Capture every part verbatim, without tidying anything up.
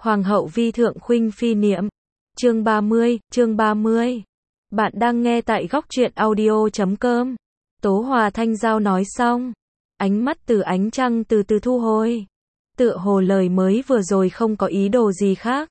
Hoàng hậu vi thượng khuynh phi niệm. Chương ba mươi, chương ba mươi. Bạn đang nghe tại góc truyện audio chấm com. Tố Hòa Thanh Giao nói xong, ánh mắt từ ánh trăng từ từ thu hồi. Tựa hồ lời mới vừa rồi không có ý đồ gì khác,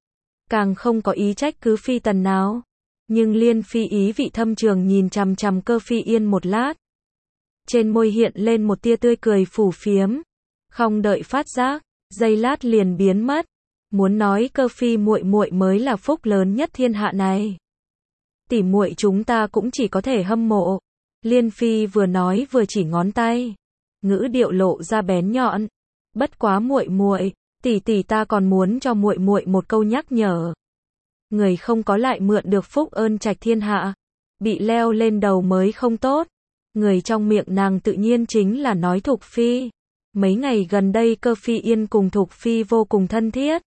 càng không có ý trách cứ phi tần nào. Nhưng Liên Phi ý vị thâm trường nhìn chằm chằm Cơ Phi Yên một lát. Trên môi hiện lên một tia tươi cười phủ phiếm, không đợi phát giác, giây lát liền biến mất. Muốn nói Cơ Phi muội muội mới là phúc lớn nhất thiên hạ này. Tỷ muội chúng ta cũng chỉ có thể hâm mộ. Liên Phi vừa nói vừa chỉ ngón tay, ngữ điệu lộ ra bén nhọn. Bất quá muội muội, tỷ tỷ ta còn muốn cho muội muội một câu nhắc nhở. Người không có lại mượn được phúc ơn trạch thiên hạ, bị leo lên đầu mới không tốt. Người trong miệng nàng tự nhiên chính là nói Thục Phi. Mấy ngày gần đây Cơ Phi Yên cùng Thục Phi vô cùng thân thiết.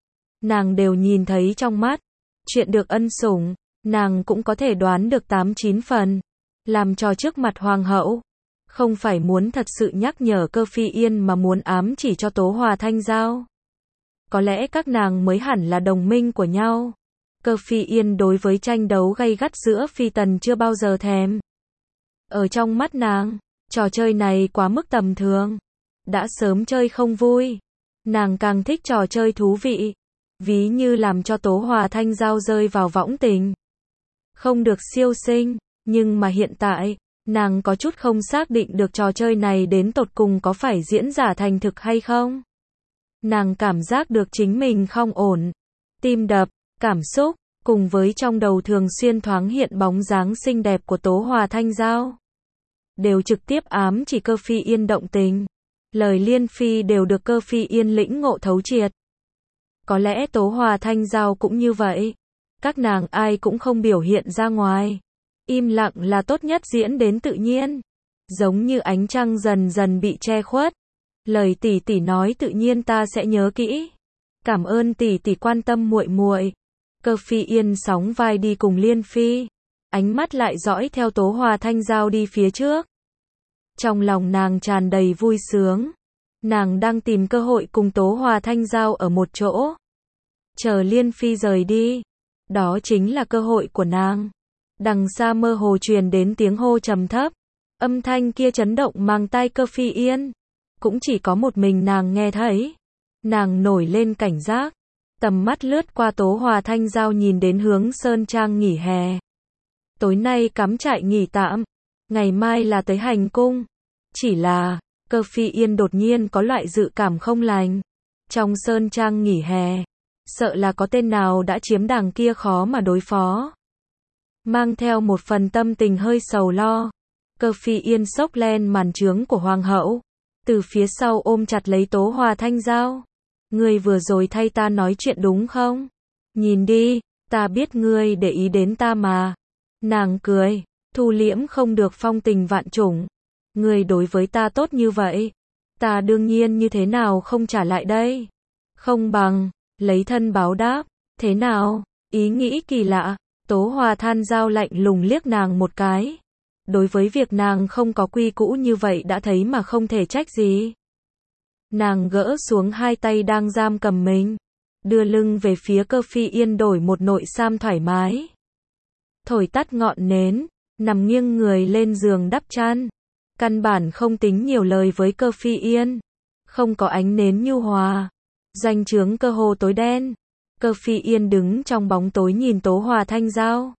Nàng đều nhìn thấy trong mắt. Chuyện được ân sủng, nàng cũng có thể đoán được tám chín phần. Làm trò trước mặt hoàng hậu, không phải muốn thật sự nhắc nhở Cơ Phi Yên mà muốn ám chỉ cho Tố Hòa Thanh Giao. Có lẽ các nàng mới hẳn là đồng minh của nhau. Cơ Phi Yên đối với tranh đấu gay gắt giữa phi tần chưa bao giờ thèm. Ở trong mắt nàng, trò chơi này quá mức tầm thường. Đã sớm chơi không vui. Nàng càng thích trò chơi thú vị. Ví như làm cho Tố Hòa Thanh Giao rơi vào võng tình. Không được siêu sinh, nhưng mà hiện tại, nàng có chút không xác định được trò chơi này đến tột cùng có phải diễn giả thành thực hay không. Nàng cảm giác được chính mình không ổn. Tim đập, cảm xúc, cùng với trong đầu thường xuyên thoáng hiện bóng dáng xinh đẹp của Tố Hòa Thanh Giao, đều trực tiếp ám chỉ Cơ Phi Yên động tình. Lời Liên Phi đều được Cơ Phi Yên lĩnh ngộ thấu triệt. Có lẽ Tố Hòa Thanh Giao cũng như vậy. Các nàng ai cũng không biểu hiện ra ngoài. Im lặng là tốt nhất, diễn đến tự nhiên. Giống như ánh trăng dần dần bị che khuất. Lời tỷ tỷ nói tự nhiên ta sẽ nhớ kỹ. Cảm ơn tỷ tỷ quan tâm muội muội. Cơ Phi Yên sóng vai đi cùng Liên Phi. Ánh mắt lại dõi theo Tố Hòa Thanh Giao đi phía trước. Trong lòng nàng tràn đầy vui sướng. Nàng đang tìm cơ hội cùng Tố Hòa Thanh Giao ở một chỗ. Chờ Liên Phi rời đi. Đó chính là cơ hội của nàng. Đằng xa mơ hồ truyền đến tiếng hô trầm thấp. Âm thanh kia chấn động mang tai Cơ Phi Yên. Cũng chỉ có một mình nàng nghe thấy. Nàng nổi lên cảnh giác. Tầm mắt lướt qua Tố Hòa Thanh Giao nhìn đến hướng Sơn Trang nghỉ hè. Tối nay cắm trại nghỉ tạm. Ngày mai là tới hành cung. Chỉ là, Cơ Phi Yên đột nhiên có loại dự cảm không lành. Trong Sơn Trang nghỉ hè, sợ là có tên nào đã chiếm đàng kia khó mà đối phó. Mang theo một phần tâm tình hơi sầu lo, Cơ Phi Yên xốc lên màn trướng của hoàng hậu. Từ phía sau ôm chặt lấy Tố Hòa Thanh Giao. Ngươi vừa rồi thay ta nói chuyện đúng không? Nhìn đi, ta biết ngươi để ý đến ta mà. Nàng cười, thu liễm không được phong tình vạn trùng. Ngươi đối với ta tốt như vậy, ta đương nhiên như thế nào không trả lại đây. Không bằng, lấy thân báo đáp, thế nào? Ý nghĩ kỳ lạ. Tố Hòa Thanh Giao lạnh lùng liếc nàng một cái. Đối với việc nàng không có quy cũ như vậy đã thấy mà không thể trách gì. Nàng gỡ xuống hai tay đang giam cầm mình, đưa lưng về phía Cơ Phi Yên đổi một nội sam thoải mái. Thổi tắt ngọn nến, nằm nghiêng người lên giường đắp chăn. Căn bản không tính nhiều lời với Cơ Phi Yên. Không có ánh nến nhu hòa. Doanh trướng cơ hồ tối đen. Cơ Phi Yên đứng trong bóng tối nhìn Tố Hòa Thanh Giao.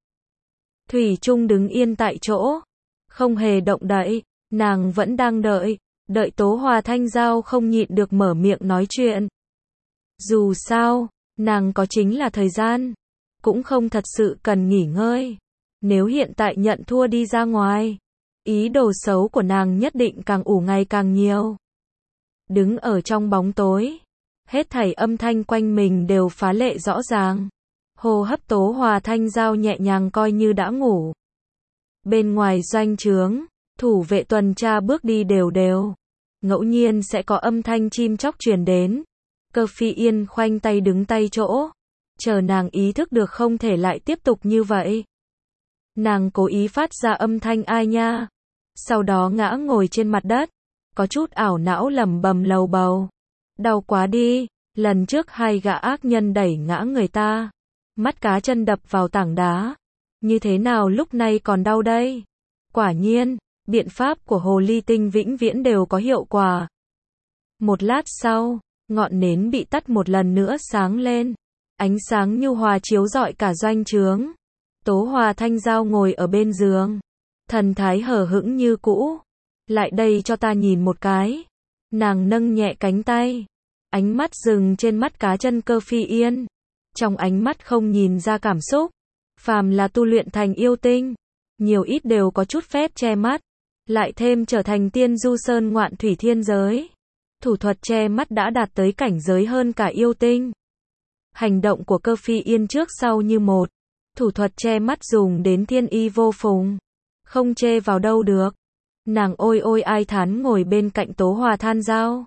Thủy chung đứng yên tại chỗ. Không hề động đậy. Nàng vẫn đang đợi. Đợi Tố Hòa Thanh Giao không nhịn được mở miệng nói chuyện. Dù sao, nàng có chính là thời gian. Cũng không thật sự cần nghỉ ngơi. Nếu hiện tại nhận thua đi ra ngoài, ý đồ xấu của nàng nhất định càng ủ ngày càng nhiều. Đứng ở trong bóng tối, hết thảy âm thanh quanh mình đều phá lệ rõ ràng. Hô hấp Tố Hòa Thanh Giao nhẹ nhàng coi như đã ngủ. Bên ngoài doanh trướng, thủ vệ tuần tra bước đi đều đều. Ngẫu nhiên sẽ có âm thanh chim chóc truyền đến. Cơ Phi Yên khoanh tay đứng tay chỗ. Chờ nàng ý thức được không thể lại tiếp tục như vậy. Nàng cố ý phát ra âm thanh ai nha. Sau đó ngã ngồi trên mặt đất. Có chút ảo não lẩm bẩm lầu bầu. Đau quá đi. Lần trước hai gã ác nhân đẩy ngã người ta, mắt cá chân đập vào tảng đá. Như thế nào lúc này còn đau đây? Quả nhiên, biện pháp của hồ ly tinh vĩnh viễn đều có hiệu quả. Một lát sau, ngọn nến bị tắt một lần nữa sáng lên. Ánh sáng nhu hòa chiếu rọi cả doanh trướng. Tố Hòa Thanh Giao ngồi ở bên giường. Thần thái hờ hững như cũ. Lại đây cho ta nhìn một cái. Nàng nâng nhẹ cánh tay. Ánh mắt dừng trên mắt cá chân Cơ Phi Yên. Trong ánh mắt không nhìn ra cảm xúc. Phàm là tu luyện thành yêu tinh, nhiều ít đều có chút phép che mắt. Lại thêm trở thành tiên du sơn ngoạn thủy thiên giới. Thủ thuật che mắt đã đạt tới cảnh giới hơn cả yêu tinh. Hành động của Cơ Phi Yên trước sau như một. Thủ thuật che mắt dùng đến thiên y vô phùng. Không chê vào đâu được. Nàng ôi ôi ai thán ngồi bên cạnh Tố Hòa Thanh Giao.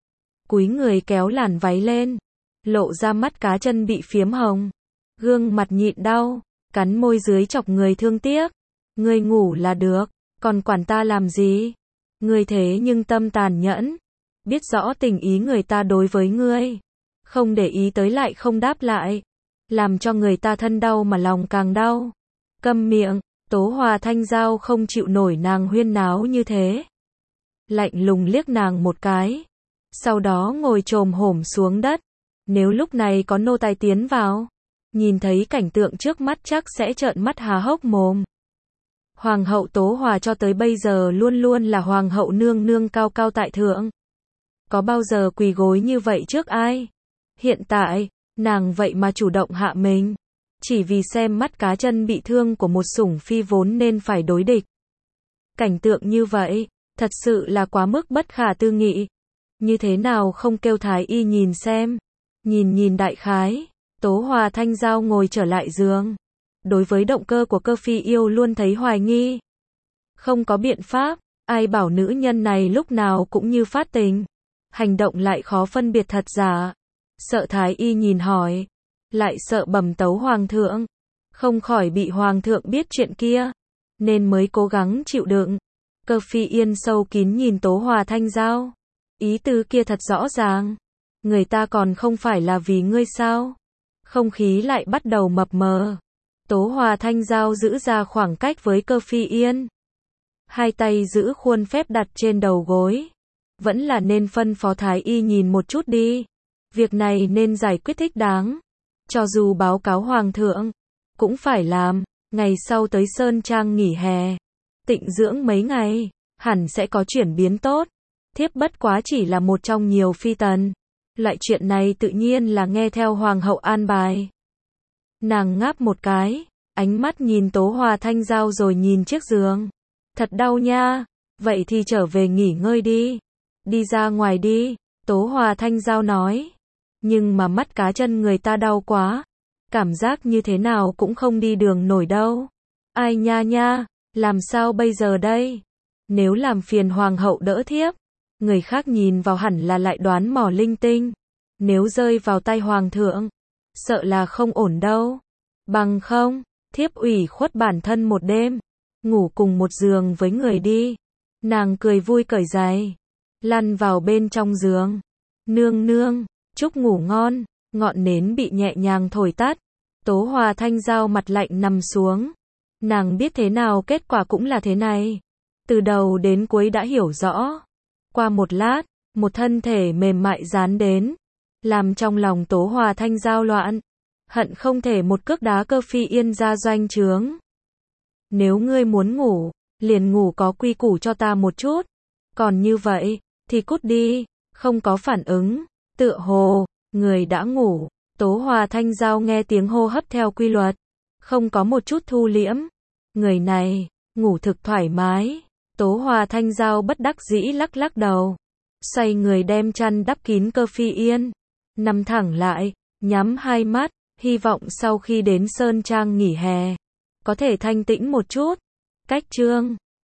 Cúi người kéo làn váy lên. Lộ ra mắt cá chân bị phiếm hồng. Gương mặt nhịn đau. Cắn môi dưới chọc người thương tiếc. Ngươi ngủ là được. Còn quản ta làm gì? Ngươi thế nhưng tâm tàn nhẫn. Biết rõ tình ý người ta đối với ngươi. Không để ý tới lại không đáp lại. Làm cho người ta thân đau mà lòng càng đau. Câm miệng. Tố Hòa Thanh Giao không chịu nổi nàng huyên náo như thế. Lạnh lùng liếc nàng một cái. Sau đó ngồi chồm hổm xuống đất. Nếu lúc này có nô tài tiến vào, nhìn thấy cảnh tượng trước mắt chắc sẽ trợn mắt há hốc mồm. Hoàng hậu Tố Hòa cho tới bây giờ luôn luôn là hoàng hậu nương nương cao cao tại thượng. Có bao giờ quỳ gối như vậy trước ai? Hiện tại, nàng vậy mà chủ động hạ mình. Chỉ vì xem mắt cá chân bị thương của một sủng phi vốn nên phải đối địch. Cảnh tượng như vậy, thật sự là quá mức bất khả tư nghị. Như thế nào không kêu thái y nhìn xem. Nhìn nhìn đại khái, Tố Hòa Thanh Giao ngồi trở lại giường. Đối với động cơ của Cơ Phi Yêu luôn thấy hoài nghi. Không có biện pháp, ai bảo nữ nhân này lúc nào cũng như phát tình. Hành động lại khó phân biệt thật giả. Sợ thái y nhìn hỏi. Lại sợ bẩm tấu hoàng thượng. Không khỏi bị hoàng thượng biết chuyện kia. Nên mới cố gắng chịu đựng. Cơ Phi Yên sâu kín nhìn Tố Hòa Thanh Giao. Ý tứ kia thật rõ ràng. Người ta còn không phải là vì ngươi sao? Không khí lại bắt đầu mập mờ. Tố Hòa Thanh Giao giữ ra khoảng cách với Cơ Phi Yên. Hai tay giữ khuôn phép đặt trên đầu gối. Vẫn là nên phân phó thái y nhìn một chút đi. Việc này nên giải quyết thích đáng. Cho dù báo cáo hoàng thượng, cũng phải làm. Ngày sau tới Sơn Trang nghỉ hè. Tịnh dưỡng mấy ngày, hẳn sẽ có chuyển biến tốt. Thiếp bất quá chỉ là một trong nhiều phi tần. Loại chuyện này tự nhiên là nghe theo hoàng hậu an bài. Nàng ngáp một cái, ánh mắt nhìn Tố Hòa Thanh Giao rồi nhìn chiếc giường. Thật đau nha, vậy thì trở về nghỉ ngơi đi. Đi ra ngoài đi, Tố Hòa Thanh Giao nói. Nhưng mà mắt cá chân người ta đau quá. Cảm giác như thế nào cũng không đi đường nổi đâu. Ai nha nha, làm sao bây giờ đây? Nếu làm phiền hoàng hậu đỡ thiếp. Người khác nhìn vào hẳn là lại đoán mò linh tinh. Nếu rơi vào tay hoàng thượng, sợ là không ổn đâu. Bằng không, thiếp ủy khuất bản thân một đêm, ngủ cùng một giường với người đi. Nàng cười vui cởi giày, lăn vào bên trong giường. Nương nương, chúc ngủ ngon. Ngọn nến bị nhẹ nhàng thổi tắt. Tố Hòa Thanh Giao mặt lạnh nằm xuống. Nàng biết thế nào kết quả cũng là thế này. Từ đầu đến cuối đã hiểu rõ. Qua một lát, một thân thể mềm mại dán đến, làm trong lòng Tố Hòa Thanh Giao loạn, hận không thể một cước đá Cơ Phi Yên ra doanh trướng. Nếu ngươi muốn ngủ, liền ngủ có quy củ cho ta một chút, còn như vậy, thì cút đi. Không có phản ứng, tựa hồ, người đã ngủ. Tố Hòa Thanh Giao nghe tiếng hô hấp theo quy luật, không có một chút thu liễm. Người này, ngủ thực thoải mái. Tố Hòa Thanh Giao bất đắc dĩ lắc lắc đầu. Xoay người đem chăn đắp kín Cơ Phi Yên. Nằm thẳng lại, nhắm hai mắt, hy vọng sau khi đến Sơn Trang nghỉ hè, có thể thanh tĩnh một chút. Cách chương